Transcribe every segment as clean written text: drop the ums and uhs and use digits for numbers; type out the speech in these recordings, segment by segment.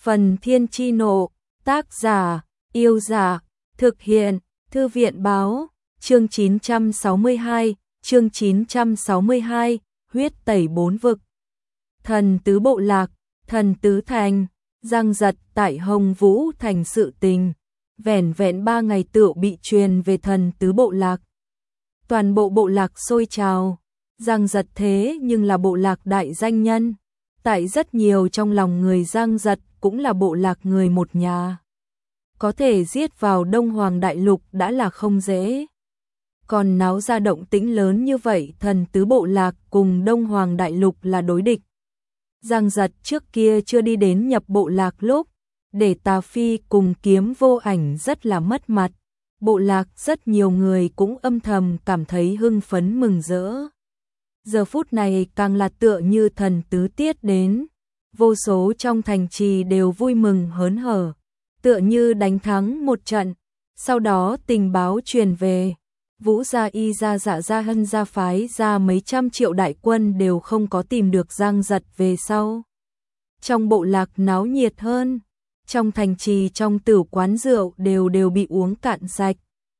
Phần Thiên Chi Nộ, tác giả, Yêu Giả, thực hiện, Thư viện Báo, chương 962, huyết tẩy 4 vực. Thần tứ bộ lạc, thần tứ thành, giăng giật tại Hồng Vũ thành sự tình, vẻn vẹn 3 ngày tựu bị truyền về thần tứ bộ lạc. Toàn bộ bộ lạc sôi trào, giăng giật thế nhưng là bộ lạc đại danh nhân, tại rất nhiều trong lòng người giăng giật cũng là bộ lạc người một nhà. Có thể giết vào Đông Hoàng Đại Lục đã là không dễ. Còn náo ra động tĩnh lớn như vậy, thần tứ bộ lạc cùng Đông Hoàng Đại Lục là đối địch. Giang giật trước kia chưa đi đến nhập bộ lạc lúc, để Tà Phi cùng Kiếm Vô Ảnh rất là mất mặt. Bộ lạc rất nhiều người cũng âm thầm cảm thấy hưng phấn mừng rỡ. Giờ phút này càng là tựa như thần tứ tiết đến, vô số trong thành trì đều vui mừng hớn hở, tựa như đánh thắng một trận. Sau đó tình báo truyền về, Vũ gia, Y gia, Dạ gia, Hân gia phái ra mấy trăm triệu đại quân đều không có tìm được Giang giật về sau. Trong bộ lạc náo nhiệt hơn, trong thành trì, trong tử quán rượu đều bị uống cạn sạch.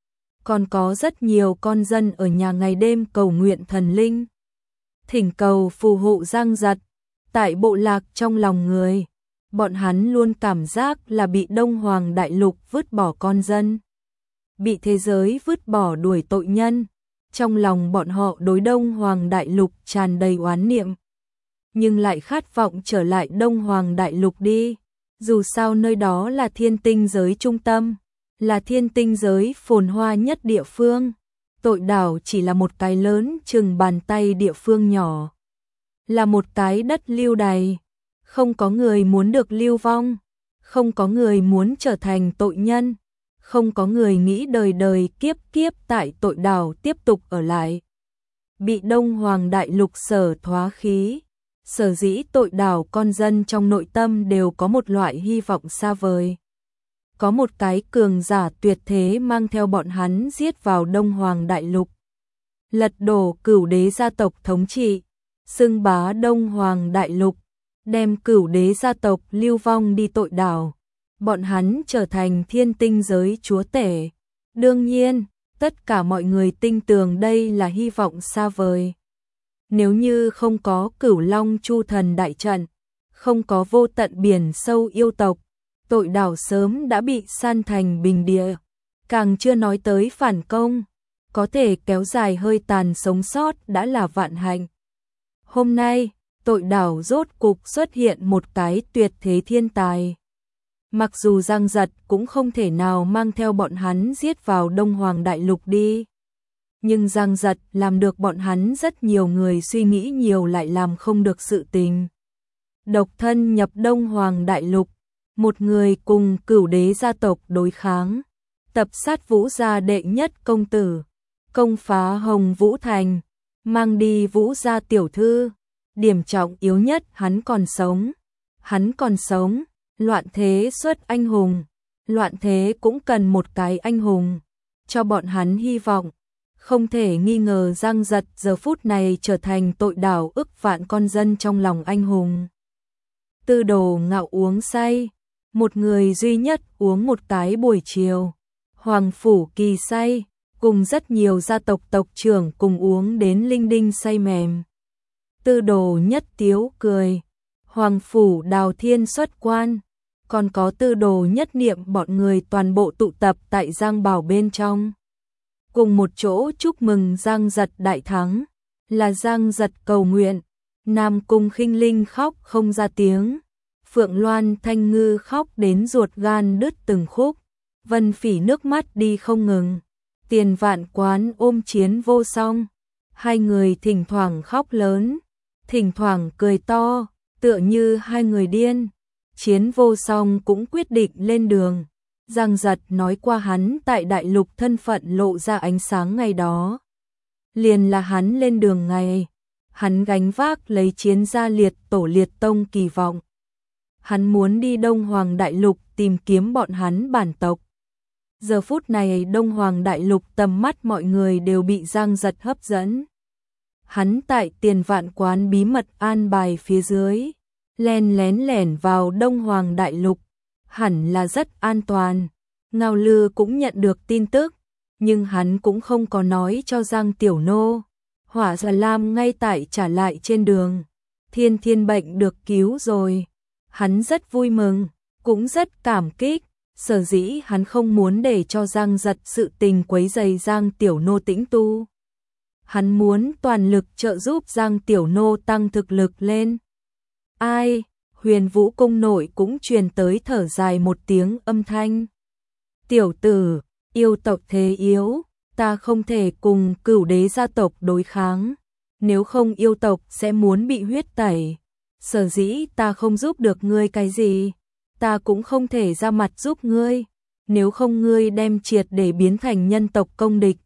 Còn có rất nhiều con dân ở nhà ngày đêm cầu nguyện thần linh, thỉnh cầu phù hộ Giang giật. Tại bộ lạc trong lòng người, bọn hắn luôn cảm giác là bị Đông Hoàng Đại Lục vứt bỏ con dân, bị thế giới vứt bỏ đuổi tội nhân. Trong lòng bọn họ đối Đông Hoàng Đại Lục tràn đầy oán niệm, nhưng lại khát vọng trở lại Đông Hoàng Đại Lục đi. Dù sao nơi đó là thiên tinh giới trung tâm, là thiên tinh giới phồn hoa nhất địa phương. Tội đảo chỉ là một cái lớn chừng bàn tay địa phương nhỏ, là một cái đất lưu đày. Không có người muốn được lưu vong, không có người muốn trở thành tội nhân, không có người nghĩ đời đời kiếp kiếp tại tội đảo tiếp tục ở lại. Bị Đông Hoàng Đại Lục sở thoá khí, sở dĩ tội đảo con dân trong nội tâm đều có một loại hy vọng xa vời. Có một cái cường giả tuyệt thế mang theo bọn hắn giết vào Đông Hoàng Đại Lục, lật đổ Cửu Đế gia tộc thống trị, xưng bá Đông Hoàng Đại Lục, đem Cửu Đế gia tộc lưu vong đi tội đảo. Bọn hắn trở thành thiên tinh giới chúa tể. Đương nhiên, tất cả mọi người tin tưởng đây là hy vọng xa vời. Nếu như không có Cửu Long Chu Thần đại trận, không có vô tận biển sâu yêu tộc, tội đảo sớm đã bị san thành bình địa. Càng chưa nói tới phản công, có thể kéo dài hơi tàn sống sót đã là vạn hạnh. Hôm nay, tội đảo rốt cục xuất hiện một cái tuyệt thế thiên tài. Mặc dù Giang giật cũng không thể nào mang theo bọn hắn giết vào Đông Hoàng Đại Lục đi, nhưng Giang giật làm được bọn hắn rất nhiều người suy nghĩ nhiều lại làm không được sự tình. Độc thân nhập Đông Hoàng Đại Lục, một người cùng Cửu Đế gia tộc đối kháng, tập sát Vũ gia đệ nhất công tử, công phá Hồng Vũ thành, mang đi Vũ gia tiểu thư. Điểm trọng yếu nhất, hắn còn sống. Hắn còn sống. Loạn thế xuất anh hùng, loạn thế cũng cần một cái anh hùng, cho bọn hắn hy vọng. Không thể nghi ngờ Giang giật giờ phút này trở thành tội đảo ức vạn con dân trong lòng anh hùng. Tư Đồ Ngạo uống say, một người duy nhất uống một cái buổi chiều. Hoàng Phủ Kỳ say, cùng rất nhiều gia tộc tộc trưởng cùng uống đến linh đinh say mềm. Tư Đồ Nhất Tiếu cười, Hoàng Phủ Đào Thiên xuất quan, còn có Tư Đồ Nhất Niệm, bọn người toàn bộ tụ tập tại Giang Bảo bên trong, cùng một chỗ chúc mừng Giang giật đại thắng. Là Giang giật cầu nguyện, Nam Cung Khinh Linh khóc không ra tiếng, Phượng Loan Thanh Ngư khóc đến ruột gan đứt từng khúc, Vân Phỉ nước mắt đi không ngừng, Tiền Vạn Quán ôm Chiến Vô Song, hai người thỉnh thoảng khóc lớn, thỉnh thoảng cười to, tựa như hai người điên. Chiến Vô Song cũng quyết định lên đường. Giang giật nói qua hắn tại Đại Lục thân phận lộ ra ánh sáng ngày đó, liền là hắn lên đường ngày. Hắn gánh vác lấy chiến gia liệt tổ liệt tông kỳ vọng. Hắn muốn đi Đông Hoàng Đại Lục tìm kiếm bọn hắn bản tộc. Giờ phút này Đông Hoàng Đại Lục tầm mắt mọi người đều bị Giang giật hấp dẫn. Hắn tại Tiền Vạn Quán bí mật an bài phía dưới, len lén lẻn vào Đông Hoàng Đại Lục, hẳn là rất an toàn. Ngao Lư cũng nhận được tin tức, nhưng hắn cũng không có nói cho Giang Tiểu Nô. Hỏa Già Lam ngay tại trả lại trên đường. Thiên Thiên bệnh được cứu rồi. Hắn rất vui mừng, cũng rất cảm kích. Sở dĩ hắn không muốn để cho Giang Giật sự tình quấy rầy Giang Tiểu Nô tĩnh tu. Hắn muốn toàn lực trợ giúp Giang Tiểu Nô tăng thực lực lên. Ai? Huyền Vũ cung nội cũng truyền tới thở dài một tiếng âm thanh. Tiểu tử, yêu tộc thế yếu, ta không thể cùng Cửu Đế gia tộc đối kháng, nếu không yêu tộc sẽ muốn bị huyết tẩy. Sở dĩ ta không giúp được ngươi cái gì, ta cũng không thể ra mặt giúp ngươi, nếu không ngươi đem triệt để biến thành nhân tộc công địch.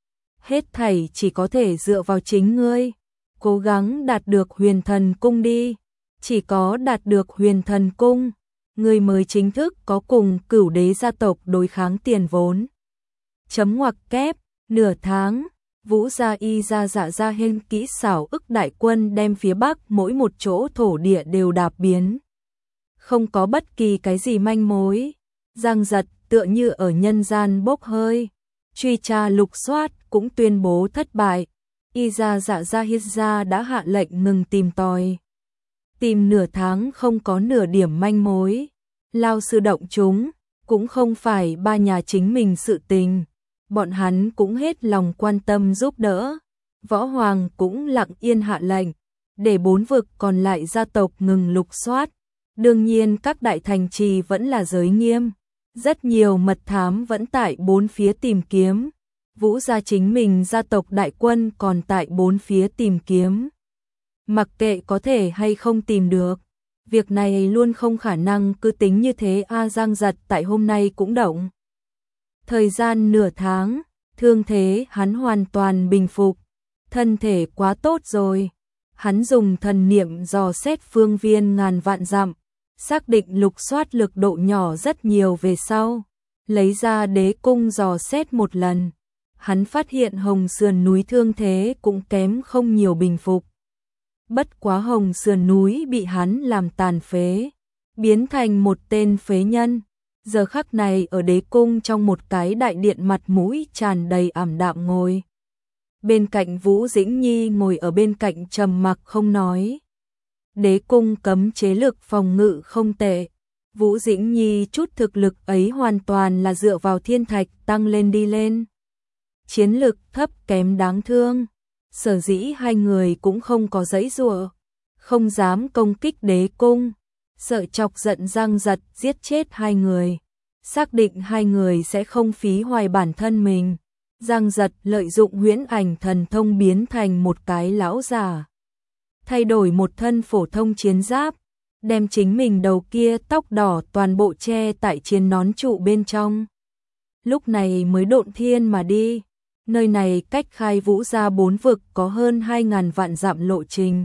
Hết thảy chỉ có thể dựa vào chính ngươi, cố gắng đạt được Huyền Thần cung đi, chỉ có đạt được Huyền Thần cung, ngươi mới chính thức có cùng Cửu Đế gia tộc đối kháng tiền vốn. Chấm ngoặc kép, nửa tháng, Vũ gia Y gia Dạ gia hên kỹ xảo ức đại quân đem phía bắc mỗi một chỗ thổ địa đều đạp biến. Không có bất kỳ cái gì manh mối, Giang Giật tựa như ở nhân gian bốc hơi, truy tra lục soát cũng tuyên bố thất bại. Y gia Dạ gia Hiết gia đã hạ lệnh ngừng tìm tòi. Tìm nửa tháng không có nửa điểm manh mối, lao sư động chúng, cũng không phải ba nhà chính mình sự tình, bọn hắn cũng hết lòng quan tâm giúp đỡ. Võ Hoàng cũng lặng yên hạ lệnh, để 4 vực còn lại gia tộc ngừng lục soát. Đương nhiên các đại thành trì vẫn là giới nghiêm, rất nhiều mật thám vẫn tại 4 phía tìm kiếm. Vũ gia chính mình gia tộc đại quân còn tại 4 phía tìm kiếm. Mặc kệ có thể hay không tìm được, việc này luôn không khả năng cứ tính như thế. Giang Giật tại hôm nay cũng động. Thời gian nửa tháng, thương thế hắn hoàn toàn bình phục, thân thể quá tốt rồi. Hắn dùng thần niệm dò xét phương viên ngàn vạn dặm, xác định lục soát lực độ nhỏ rất nhiều về sau, lấy ra đế cung dò xét một lần. Hắn phát hiện Hồng Sườn núi thương thế cũng kém không nhiều bình phục. Bất quá Hồng Sườn núi bị hắn làm tàn phế, biến thành một tên phế nhân. Giờ khắc này ở đế cung trong một cái đại điện mặt mũi tràn đầy ảm đạm ngồi. Bên cạnh Vũ Dĩnh Nhi ngồi ở bên cạnh trầm mặc không nói. Đế cung cấm chế lực phòng ngự không tệ. Vũ Dĩnh Nhi chút thực lực ấy hoàn toàn là dựa vào thiên thạch tăng lên đi lên. Chiến lực thấp kém đáng thương. Sở dĩ hai người cũng không có giãy giụa, không dám công kích đế cung, sợ chọc giận Giang Giật giết chết hai người. Xác định hai người sẽ không phí hoài bản thân mình, Giang Giật lợi dụng huyễn ảnh thần thông biến thành một cái lão già, thay đổi một thân phổ thông chiến giáp, đem chính mình đầu kia tóc đỏ toàn bộ che tại trên nón trụ bên trong. Lúc này mới độn thiên mà đi. Nơi này cách Khai Vũ gia 4 vực có hơn 2.000 vạn dặm lộ trình.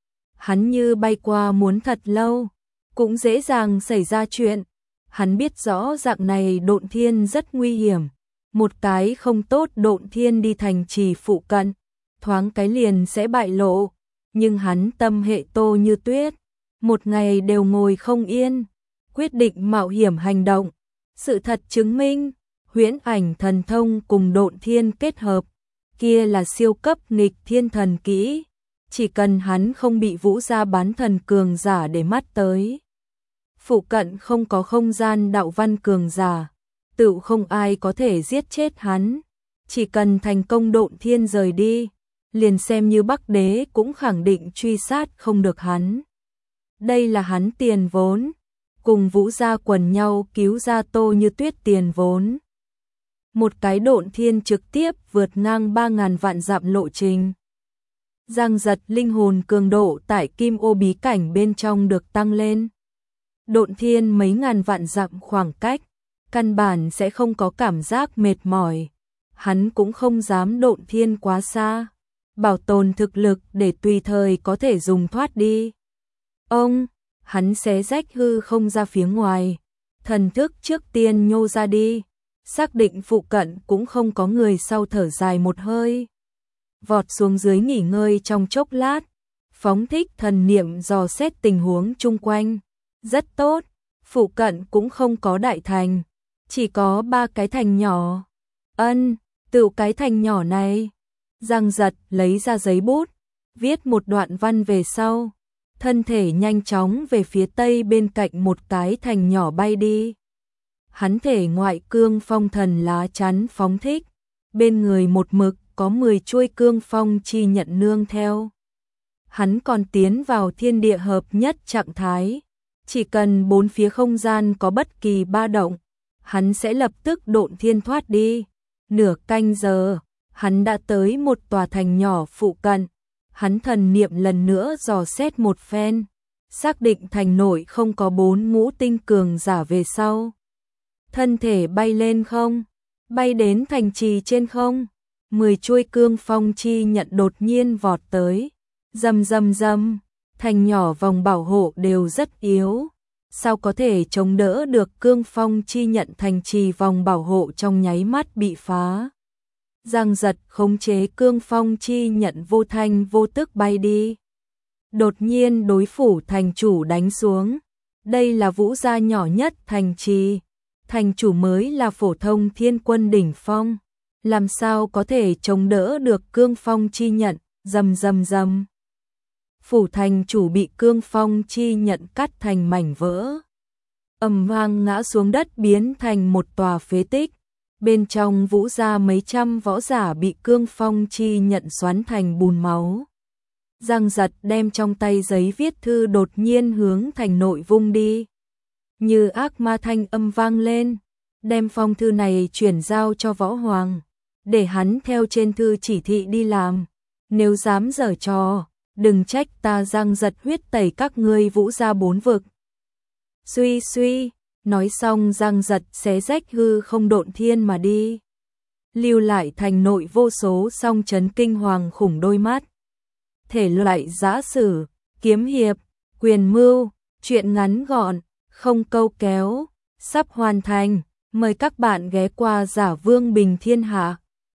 Hắn như bay qua muốn thật lâu, cũng dễ dàng xảy ra chuyện. Hắn biết rõ dạng này độn thiên rất nguy hiểm. Một cái không tốt độn thiên đi thành trì phụ cận, thoáng cái liền sẽ bại lộ. Nhưng hắn tâm hệ Tô Như Tuyết, một ngày đều ngồi không yên, quyết định mạo hiểm hành động. Sự thật chứng minh, huyễn ảnh thần thông cùng độn thiên kết hợp, kia là siêu cấp nghịch thiên thần kỹ, chỉ cần hắn không bị Vũ gia bán thần cường giả để mắt tới. Phụ cận không có không gian đạo văn cường giả, tự không ai có thể giết chết hắn, chỉ cần thành công độn thiên rời đi, liền xem như Bắc Đế cũng khẳng định truy sát không được hắn. Đây là hắn tiền vốn, cùng Vũ gia quần nhau cứu ra Tô Như Tuyết tiền vốn. Một cái độn thiên trực tiếp vượt ngang 3.000 vạn dặm lộ trình. Giang Giật linh hồn cường độ tại Kim Ô bí cảnh bên trong được tăng lên. Độn thiên mấy ngàn vạn dặm khoảng cách, căn bản sẽ không có cảm giác mệt mỏi. Hắn cũng không dám độn thiên quá xa, bảo tồn thực lực để tùy thời có thể dùng thoát đi. Hắn xé rách hư không ra phía ngoài, thần thức trước tiên nhô ra đi. Xác định phụ cận cũng không có người sau thở dài một hơi. Vọt xuống dưới nghỉ ngơi trong chốc lát, phóng thích thần niệm dò xét tình huống chung quanh. Rất tốt, phụ cận cũng không có đại thành, chỉ có 3 cái thành nhỏ. Tự cái thành nhỏ này. Giang Giật lấy ra giấy bút, viết một đoạn văn về sau, thân thể nhanh chóng về phía tây bên cạnh một cái thành nhỏ bay đi. Hắn thể ngoại cương phong thần lá chắn phóng thích, bên người một mực có 10 chuôi cương phong chi nhận nương theo. Hắn còn tiến vào thiên địa hợp nhất trạng thái, chỉ cần bốn phía không gian có bất kỳ ba động, hắn sẽ lập tức độn thiên thoát đi. Nửa canh giờ, hắn đã tới một tòa thành nhỏ phụ cận, hắn thần niệm lần nữa dò xét một phen, xác định thành nội không có 4 ngũ tinh cường giả về sau. Thân thể bay lên không, bay đến thành trì trên không, 10 chuôi cương phong chi nhận đột nhiên vọt tới, rầm rầm rầm, thành nhỏ vòng bảo hộ đều rất yếu, sao có thể chống đỡ được cương phong chi nhận, thành trì vòng bảo hộ trong nháy mắt bị phá. Giang Giật khống chế cương phong chi nhận vô thanh vô tức bay đi. Đột nhiên đối phủ thành chủ đánh xuống, đây là Vũ gia nhỏ nhất thành trì, thành chủ mới là phổ thông thiên quân đỉnh phong, làm sao có thể chống đỡ được cương phong chi nhận, rầm rầm rầm. Phủ thành chủ bị cương phong chi nhận cắt thành mảnh vỡ, ầm vang ngã xuống đất biến thành một tòa phế tích. Bên trong Vũ gia mấy trăm võ giả bị cương phong chi nhận xoắn thành bùn máu. Giang Giật đem trong tay giấy viết thư đột nhiên hướng thành nội vung đi. Như ác ma thanh âm vang lên, đem phong thư này chuyển giao cho Võ Hoàng, để hắn theo trên thư chỉ thị đi làm. Nếu dám giở trò, đừng trách ta Giang Giật huyết tẩy các ngươi Vũ gia 4 vực. Suy suy, nói xong Giang Giật xé rách hư không độn thiên mà đi. Lưu lại thành nội vô số song chấn kinh hoàng khủng đôi mắt. Thể loại giã sử, kiếm hiệp, quyền mưu, truyện ngắn gọn, không câu kéo, sắp hoàn thành. Mời các bạn ghé qua Giả Vương Bình Thiên Hạ.